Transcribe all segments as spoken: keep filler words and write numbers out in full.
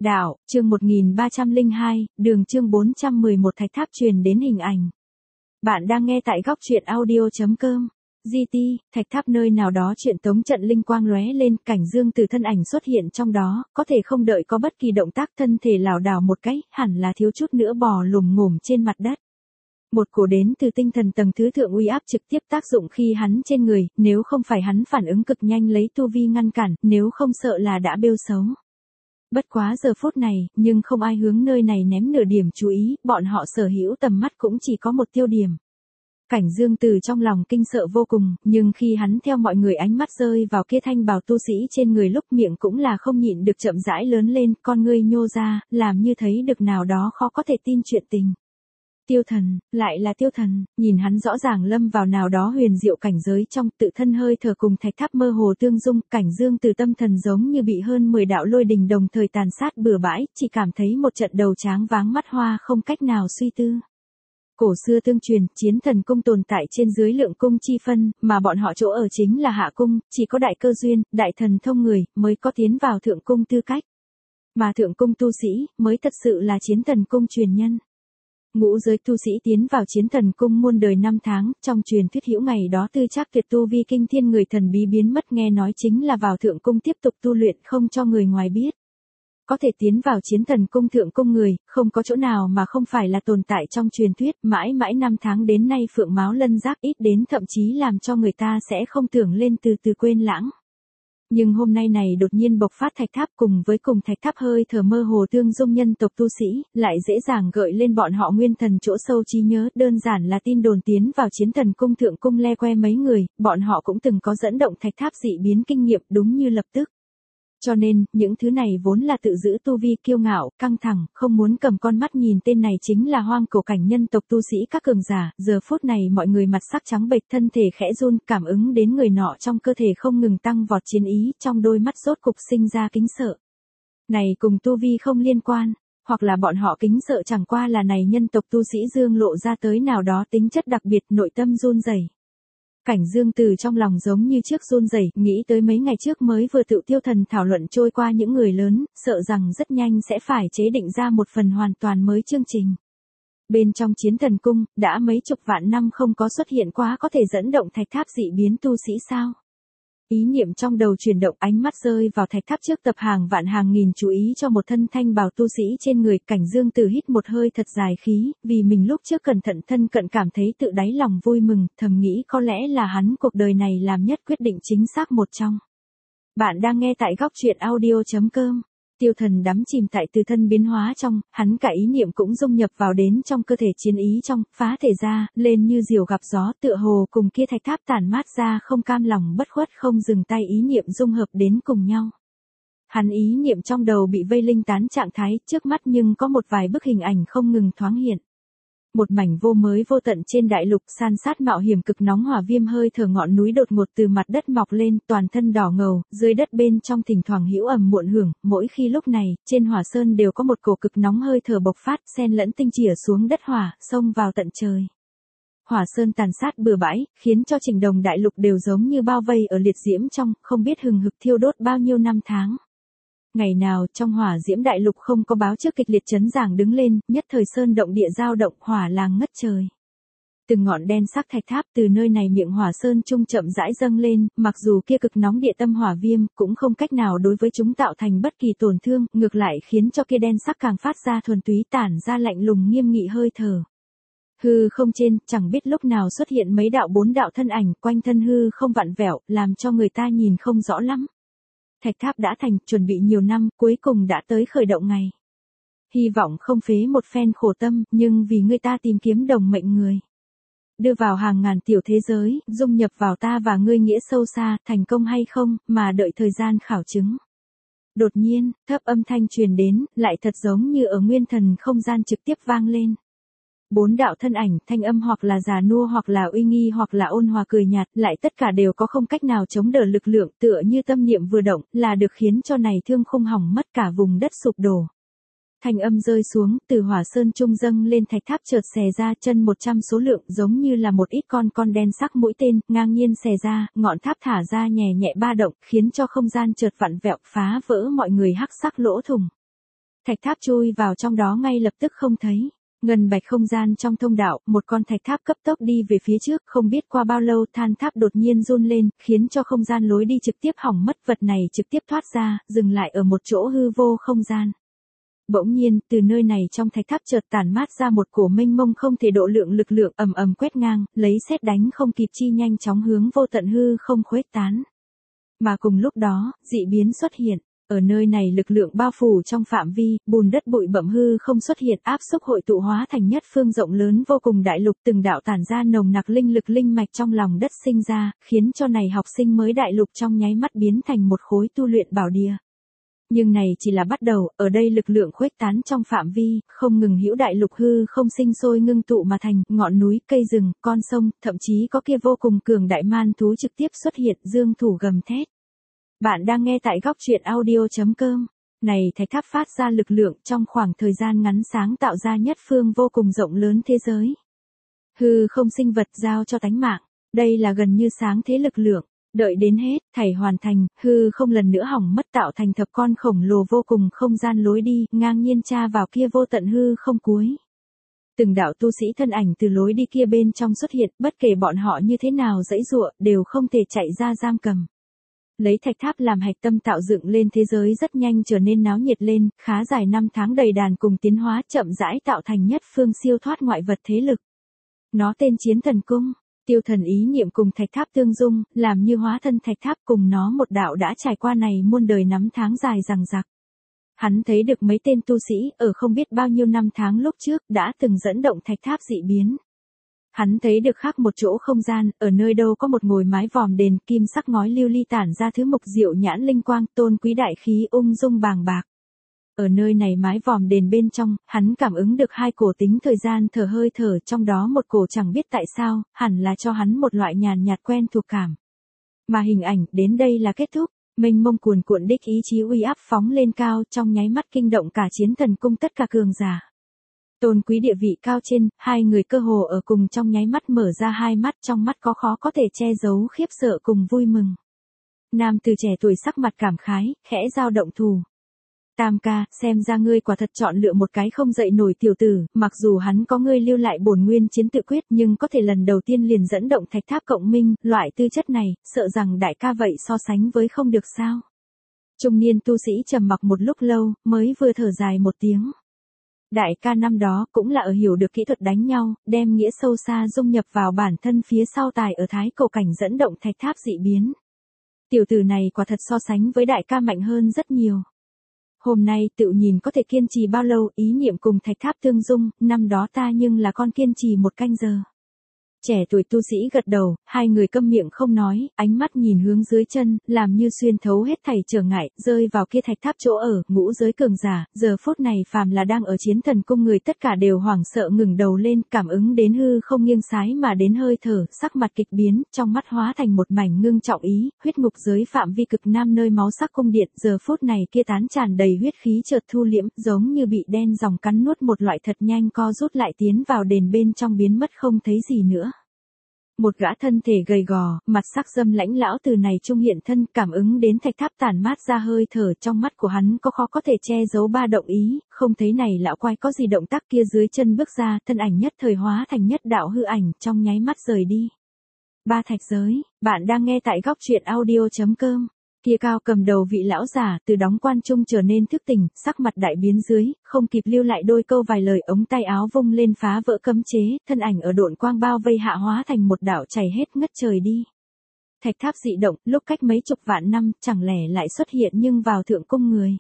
Đạo, chương một nghìn ba trăm lẻ hai, đường chương bốn trăm mười một thạch tháp truyền đến hình ảnh. Bạn đang nghe tại góc truyện audio.com. giê tê, thạch tháp nơi nào đó chuyện tống trận linh quang lóe lên, cảnh Dương Từ thân ảnh xuất hiện trong đó, có thể không đợi có bất kỳ động tác thân thể lảo đảo một cái, hẳn là thiếu chút nữa bò lùm ngủm trên mặt đất. Một cổ đến từ tinh thần tầng thứ thượng uy áp trực tiếp tác dụng khi hắn trên người, nếu không phải hắn phản ứng cực nhanh lấy tu vi ngăn cản, nếu không sợ là đã bêu xấu. Bất quá giờ phút này, nhưng không ai hướng nơi này ném nửa điểm chú ý, bọn họ sở hữu tầm mắt cũng chỉ có một tiêu điểm. Cảnh Dương Từ trong lòng kinh sợ vô cùng, nhưng khi hắn theo mọi người ánh mắt rơi vào kia thanh bào tu sĩ trên người lúc miệng cũng là không nhịn được chậm rãi lớn lên, con ngươi nhô ra, làm như thấy được nào đó khó có thể tin chuyện tình. Tiêu Thần, lại là Tiêu Thần, nhìn hắn rõ ràng lâm vào nào đó huyền diệu cảnh giới trong, tự thân hơi thở cùng thạch tháp mơ hồ tương dung, cảnh Dương Từ tâm thần giống như bị hơn mười đạo lôi đình đồng thời tàn sát bừa bãi, chỉ cảm thấy một trận đầu tráng váng mắt hoa không cách nào suy tư. Cổ xưa tương truyền, chiến thần cung tồn tại trên dưới lượng cung chi phân, mà bọn họ chỗ ở chính là hạ cung, chỉ có đại cơ duyên, đại thần thông người, mới có tiến vào thượng cung tư cách. Mà thượng cung tu sĩ, mới thật sự là chiến thần cung truyền nhân. Ngũ giới tu sĩ tiến vào chiến thần cung muôn đời năm tháng, trong truyền thuyết hữu ngày đó tư chắc tuyệt tu vi kinh thiên người thần bí biến mất, nghe nói chính là vào thượng cung tiếp tục tu luyện không cho người ngoài biết. Có thể tiến vào chiến thần cung thượng cung người, không có chỗ nào mà không phải là tồn tại trong truyền thuyết, mãi mãi năm tháng đến nay phượng máu lân giác ít đến thậm chí làm cho người ta sẽ không tưởng lên từ từ quên lãng. Nhưng hôm nay này đột nhiên bộc phát thạch tháp cùng với cùng thạch tháp hơi thở mơ hồ tương dung nhân tộc tu sĩ, lại dễ dàng gợi lên bọn họ nguyên thần chỗ sâu trí nhớ, đơn giản là tin đồn tiến vào chiến thần cung thượng cung le que mấy người, bọn họ cũng từng có dẫn động thạch tháp dị biến kinh nghiệm đúng như lập tức. Cho nên, những thứ này vốn là tự giữ tu vi kiêu ngạo, căng thẳng, không muốn cầm con mắt nhìn tên này chính là hoang cổ cảnh nhân tộc tu sĩ các cường giả, giờ phút này mọi người mặt sắc trắng bệch thân thể khẽ run, cảm ứng đến người nọ trong cơ thể không ngừng tăng vọt chiến ý, trong đôi mắt rốt cục sinh ra kính sợ. Này cùng tu vi không liên quan, hoặc là bọn họ kính sợ chẳng qua là này nhân tộc tu sĩ dương lộ ra tới nào đó tính chất đặc biệt, nội tâm run rẩy. Cảnh Dương Từ trong lòng giống như trước run rẩy, nghĩ tới mấy ngày trước mới vừa tự Tiêu Thần thảo luận trôi qua những người lớn, sợ rằng rất nhanh sẽ phải chế định ra một phần hoàn toàn mới chương trình. Bên trong chiến thần cung, đã mấy chục vạn năm không có xuất hiện quá có thể dẫn động thạch tháp dị biến tu sĩ sao? Ý niệm trong đầu chuyển động, ánh mắt rơi vào thạch tháp trước tập hàng vạn hàng nghìn chú ý cho một thân thanh bào tu sĩ trên người, Cảnh Dương Từ hít một hơi thật dài khí, vì mình lúc trước cẩn thận thân cận cảm thấy tự đáy lòng vui mừng, thầm nghĩ có lẽ là hắn cuộc đời này làm nhất quyết định chính xác một trong. Bạn đang nghe tại góc truyện audio.com. Tiêu Thần đắm chìm tại từ thân biến hóa trong, hắn cả ý niệm cũng dung nhập vào đến trong cơ thể chiến ý trong, phá thể ra, lên như diều gặp gió, tựa hồ cùng kia thạch tháp tản mát ra không cam lòng bất khuất không dừng tay ý niệm dung hợp đến cùng nhau. Hắn ý niệm trong đầu bị vây linh tán trạng thái, trước mắt nhưng có một vài bức hình ảnh không ngừng thoáng hiện. Một mảnh vô mới vô tận trên đại lục, san sát mạo hiểm cực nóng hỏa viêm hơi thở ngọn núi đột ngột từ mặt đất mọc lên, toàn thân đỏ ngầu, dưới đất bên trong thỉnh thoảng hữu ầm muộn hưởng, mỗi khi lúc này, trên hỏa sơn đều có một cổ cực nóng hơi thở bộc phát, xen lẫn tinh chìa xuống đất hỏa, xông vào tận trời. Hỏa sơn tàn sát bừa bãi, khiến cho Trình Đồng đại lục đều giống như bao vây ở liệt diễm trong, không biết hừng hực thiêu đốt bao nhiêu năm tháng. Ngày nào, trong hỏa diễm đại lục không có báo trước kịch liệt chấn giảng đứng lên, nhất thời sơn động địa giao động, hỏa làng ngất trời. Từng ngọn đen sắc thạch tháp từ nơi này miệng hỏa sơn trung chậm rãi dâng lên, mặc dù kia cực nóng địa tâm hỏa viêm, cũng không cách nào đối với chúng tạo thành bất kỳ tổn thương, ngược lại khiến cho kia đen sắc càng phát ra thuần túy, tản ra lạnh lùng nghiêm nghị hơi thở. Hư không trên, chẳng biết lúc nào xuất hiện mấy đạo bốn đạo thân ảnh, quanh thân hư không vặn vẹo, làm cho người ta nhìn không rõ lắm. Thạch tháp đã thành, chuẩn bị nhiều năm, cuối cùng đã tới khởi động ngày. Hy vọng không phế một phen khổ tâm, nhưng vì người ta tìm kiếm đồng mệnh người. Đưa vào hàng ngàn tiểu thế giới, dung nhập vào ta và ngươi nghĩa sâu xa, thành công hay không, mà đợi thời gian khảo chứng. Đột nhiên, thấp âm thanh truyền đến, lại thật giống như ở nguyên thần không gian trực tiếp vang lên. Bốn đạo thân ảnh, thanh âm hoặc là già nua hoặc là uy nghi hoặc là ôn hòa cười nhạt, lại tất cả đều có không cách nào chống đỡ lực lượng, tựa như tâm niệm vừa động, là được khiến cho này thương khung hỏng mất cả vùng đất sụp đổ. Thanh âm rơi xuống, từ hỏa sơn trung dâng lên thạch tháp chợt xè ra, chân một trăm số lượng, giống như là một ít con con đen sắc mũi tên, ngang nhiên xè ra, ngọn tháp thả ra nhẹ nhẹ ba động, khiến cho không gian chợt vặn vẹo, phá vỡ mọi người hắc sắc lỗ thủng. Thạch tháp chui vào trong đó ngay lập tức không thấy. Ngân bạch không gian trong thông đạo, một con thạch tháp cấp tốc đi về phía trước, không biết qua bao lâu than tháp đột nhiên run lên, khiến cho không gian lối đi trực tiếp hỏng mất, vật này trực tiếp thoát ra, dừng lại ở một chỗ hư vô không gian. Bỗng nhiên, từ nơi này trong thạch tháp chợt tản mát ra một cổ mênh mông không thể độ lượng lực lượng ầm ầm quét ngang, lấy sét đánh không kịp chi nhanh chóng hướng vô tận hư không khuếch tán. Mà cùng lúc đó, dị biến xuất hiện. Ở nơi này lực lượng bao phủ trong phạm vi, bùn đất bụi bặm hư không xuất hiện, áp xúc hội tụ hóa thành nhất phương rộng lớn vô cùng đại lục, từng đạo tản ra nồng nặc linh lực linh mạch trong lòng đất sinh ra, khiến cho này học sinh mới đại lục trong nháy mắt biến thành một khối tu luyện bảo địa. Nhưng này chỉ là bắt đầu, ở đây lực lượng khuếch tán trong phạm vi, không ngừng hữu đại lục hư không sinh sôi ngưng tụ mà thành, ngọn núi, cây rừng, con sông, thậm chí có kia vô cùng cường đại man thú trực tiếp xuất hiện, dương thủ gầm thét. Bạn đang nghe tại góc truyện audio chấm com. Này thạch tháp phát ra lực lượng trong khoảng thời gian ngắn sáng tạo ra nhất phương vô cùng rộng lớn thế giới. Hư không sinh vật giao cho tánh mạng, đây là gần như sáng thế lực lượng. Đợi đến hết, thảy hoàn thành, hư không lần nữa hỏng mất tạo thành thập con khổng lồ vô cùng không gian lối đi, ngang nhiên tra vào kia vô tận hư không cuối. Từng đạo tu sĩ thân ảnh từ lối đi kia bên trong xuất hiện, bất kể bọn họ như thế nào dãy dụa, đều không thể chạy ra giam cầm. Lấy thạch tháp làm hạch tâm tạo dựng lên thế giới rất nhanh trở nên náo nhiệt lên, khá dài năm tháng đầy đàn cùng tiến hóa chậm rãi tạo thành nhất phương siêu thoát ngoại vật thế lực. Nó tên Chiến Thần Cung. Tiêu Thần ý niệm cùng thạch tháp tương dung, làm như hóa thân thạch tháp cùng nó một đạo đã trải qua này muôn đời năm tháng dài dằng dặc. Hắn thấy được mấy tên tu sĩ ở không biết bao nhiêu năm tháng lúc trước đã từng dẫn động thạch tháp dị biến. Hắn thấy được khác một chỗ không gian, ở nơi đâu có một ngồi mái vòm đền kim sắc ngói lưu ly tản ra thứ mục diệu nhãn linh quang, tôn quý đại khí ung dung bàng bạc. Ở nơi này mái vòm đền bên trong, hắn cảm ứng được hai cổ tính thời gian thở hơi thở, trong đó một cổ chẳng biết tại sao, hẳn là cho hắn một loại nhàn nhạt quen thuộc cảm. Mà hình ảnh đến đây là kết thúc, mênh mông cuồn cuộn đích ý chí uy áp phóng lên cao, trong nháy mắt kinh động cả Chiến Thần Cung tất cả cường giả. Tôn quý địa vị cao trên, hai người cơ hồ ở cùng trong nháy mắt mở ra hai mắt, trong mắt có khó có thể che giấu khiếp sợ cùng vui mừng. Nam từ trẻ tuổi sắc mặt cảm khái, khẽ dao động thù. Tam ca, xem ra ngươi quả thật chọn lựa một cái không dậy nổi tiểu tử, mặc dù hắn có ngươi lưu lại bổn nguyên chiến tự quyết nhưng có thể lần đầu tiên liền dẫn động thạch tháp cộng minh, loại tư chất này, sợ rằng đại ca vậy so sánh với không được sao. Trung niên tu sĩ trầm mặc một lúc lâu, mới vừa thở dài một tiếng. Đại ca năm đó cũng là ở hiểu được kỹ thuật đánh nhau, đem nghĩa sâu xa dung nhập vào bản thân phía sau tài ở thái cổ cảnh dẫn động thạch tháp dị biến. Tiểu tử này quả thật so sánh với đại ca mạnh hơn rất nhiều. Hôm nay tự nhìn có thể kiên trì bao lâu, ý niệm cùng thạch tháp tương dung, năm đó ta nhưng là con kiên trì một canh giờ. Trẻ tuổi tu sĩ gật đầu, hai người câm miệng không nói, ánh mắt nhìn hướng dưới chân, làm như xuyên thấu hết thảy trở ngại, rơi vào kia thạch tháp chỗ ở, ngũ giới cường giả, giờ phút này phàm là đang ở Chiến Thần Cung người tất cả đều hoảng sợ ngừng đầu lên, cảm ứng đến hư không nghiêng sái mà đến hơi thở, sắc mặt kịch biến, trong mắt hóa thành một mảnh ngưng trọng ý, huyết ngục giới phạm vi cực nam nơi máu sắc cung điện, giờ phút này kia tán tràn đầy huyết khí chợt thu liễm, giống như bị đen dòng cắn nuốt một loại thật nhanh co rút lại tiến vào đền bên trong biến mất không thấy gì nữa. Một gã thân thể gầy gò, mặt sắc dâm lãnh lão từ này trung hiện thân, cảm ứng đến thạch tháp tản mát ra hơi thở, trong mắt của hắn có khó có thể che giấu ba động ý, không thấy này lão quái có gì động tác kia dưới chân bước ra, thân ảnh nhất thời hóa thành nhất đạo hư ảnh, trong nháy mắt rời đi. Ba thạch giới, bạn đang nghe tại góc truyện audio chấm com. Kia cao cầm đầu vị lão giả từ đóng quan trung trở nên thức tỉnh, sắc mặt đại biến dưới, không kịp lưu lại đôi câu vài lời, ống tay áo vung lên phá vỡ cấm chế, thân ảnh ở độn quang bao vây hạ hóa thành một đạo chảy hết ngất trời đi. Thạch tháp dị động, lúc cách mấy chục vạn năm, chẳng lẽ lại xuất hiện nhưng vào thượng cung người.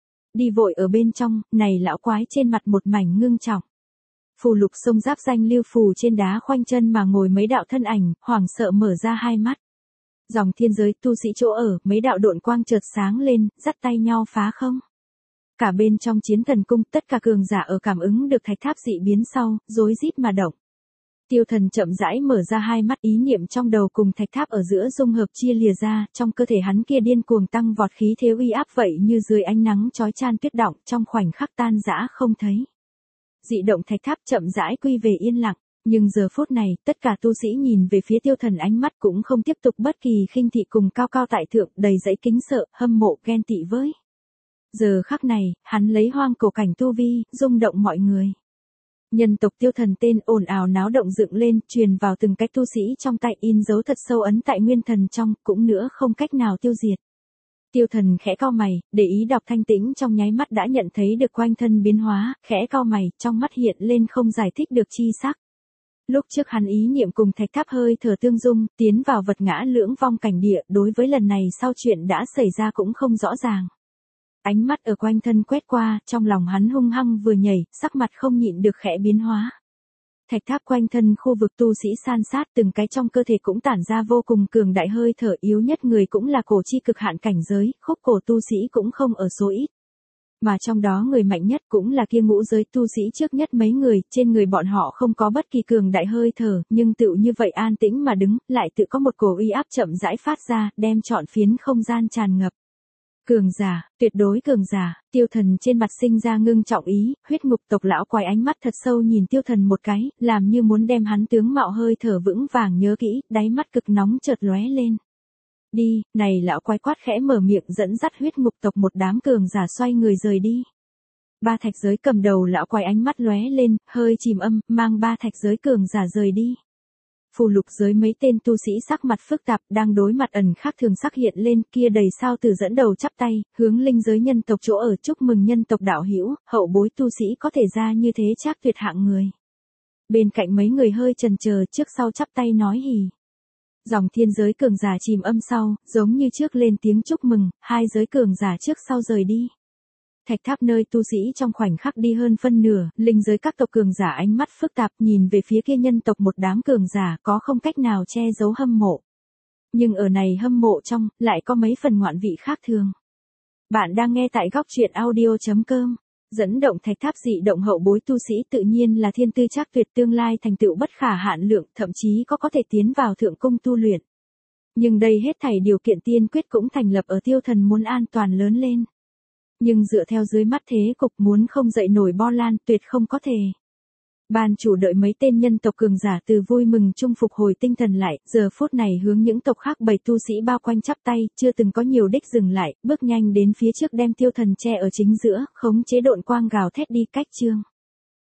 Đi vội ở bên trong, này lão quái trên mặt một mảnh ngưng trọng. Phù lục sông giáp danh lưu phù trên đá khoanh chân mà ngồi mấy đạo thân ảnh, hoảng sợ mở ra hai mắt. Dòng thiên giới tu sĩ chỗ ở, mấy đạo độn quang chợt sáng lên, dắt tay nhau phá không. Cả bên trong Chiến Thần Cung, tất cả cường giả ở cảm ứng được thạch tháp dị biến sau, rối rít mà động. Tiêu Thần chậm rãi mở ra hai mắt, ý niệm trong đầu cùng thạch tháp ở giữa dung hợp chia lìa ra, trong cơ thể hắn kia điên cuồng tăng vọt khí thế uy áp vậy như dưới ánh nắng chói chan tuyết động, trong khoảnh khắc tan rã không thấy. Dị động thạch tháp chậm rãi quy về yên lặng. Nhưng giờ phút này, tất cả tu sĩ nhìn về phía Tiêu Thần ánh mắt cũng không tiếp tục bất kỳ khinh thị cùng cao cao tại thượng, đầy dẫy kính sợ, hâm mộ, ghen tị với. Giờ khắc này, hắn lấy hoang cổ cảnh tu vi, rung động mọi người. Nhân tộc tiêu thần tên ồn ào náo động dựng lên, truyền vào từng cái tu sĩ trong tay, in dấu thật sâu ấn tại nguyên thần trong, cũng nữa không cách nào tiêu diệt. Tiêu thần khẽ cau mày, để ý đọc thanh tĩnh trong nháy mắt đã nhận thấy được quanh thân biến hóa, khẽ cau mày, trong mắt hiện lên không giải thích được chi sắc. Lúc trước hắn ý niệm cùng thạch tháp hơi thở tương dung, tiến vào vật ngã lưỡng vong cảnh địa, đối với lần này sau chuyện đã xảy ra cũng không rõ ràng. Ánh mắt ở quanh thân quét qua, trong lòng hắn hung hăng vừa nhảy, sắc mặt không nhịn được khẽ biến hóa. Thạch tháp quanh thân khu vực tu sĩ san sát, từng cái trong cơ thể cũng tản ra vô cùng cường đại hơi thở, yếu nhất người cũng là cổ chi cực hạn cảnh giới, khúc cổ tu sĩ cũng không ở số ít. Mà trong đó người mạnh nhất cũng là kia ngũ giới tu sĩ trước nhất mấy người, trên người bọn họ không có bất kỳ cường đại hơi thở, nhưng tựu như vậy an tĩnh mà đứng, lại tự có một cổ uy áp chậm rãi phát ra, đem trọn phiến không gian tràn ngập. Cường giả, tuyệt đối cường giả, tiêu thần trên mặt sinh ra ngưng trọng ý, huyết ngục tộc lão quái ánh mắt thật sâu nhìn tiêu thần một cái, làm như muốn đem hắn tướng mạo hơi thở vững vàng nhớ kỹ, đáy mắt cực nóng chợt lóe lên. Đi, này lão quái quát khẽ mở miệng dẫn dắt huyết ngục tộc một đám cường giả xoay người rời đi. Ba thạch giới cầm đầu lão quái ánh mắt lóe lên, hơi chìm âm, mang ba thạch giới cường giả rời đi. Phù lục giới mấy tên tu sĩ sắc mặt phức tạp đang đối mặt ẩn khác thường sắc hiện lên, kia đầy sao từ dẫn đầu chắp tay, hướng linh giới nhân tộc chỗ ở chúc mừng nhân tộc đạo hữu, hậu bối tu sĩ có thể ra như thế chắc tuyệt hạng người. Bên cạnh mấy người hơi chần chờ trước sau chắp tay nói hỉ. Dòng thiên giới cường giả chìm âm sau, giống như trước lên tiếng chúc mừng, hai giới cường giả trước sau rời đi. Thạch tháp nơi tu sĩ trong khoảnh khắc đi hơn phân nửa, linh giới các tộc cường giả ánh mắt phức tạp nhìn về phía kia nhân tộc một đám cường giả có không cách nào che giấu hâm mộ. Nhưng ở này hâm mộ trong, lại có mấy phần ngoạn vị khác thường. Bạn đang nghe tại góc truyện audio chấm com. Dẫn động thạch tháp dị động hậu bối tu sĩ tự nhiên là thiên tư chắc tuyệt, tương lai thành tựu bất khả hạn lượng, thậm chí có có thể tiến vào thượng cung tu luyện. Nhưng đây hết thảy điều kiện tiên quyết cũng thành lập ở tiêu thần muốn an toàn lớn lên. Nhưng dựa theo dưới mắt thế cục muốn không dậy nổi bo lan tuyệt không có thể. Ban chủ đợi mấy tên nhân tộc cường giả từ vui mừng chung phục hồi tinh thần lại, giờ phút này hướng những tộc khác bầy tu sĩ bao quanh chắp tay, chưa từng có nhiều đích dừng lại, bước nhanh đến phía trước đem tiêu thần che ở chính giữa, khống chế độn quang gào thét đi cách chương.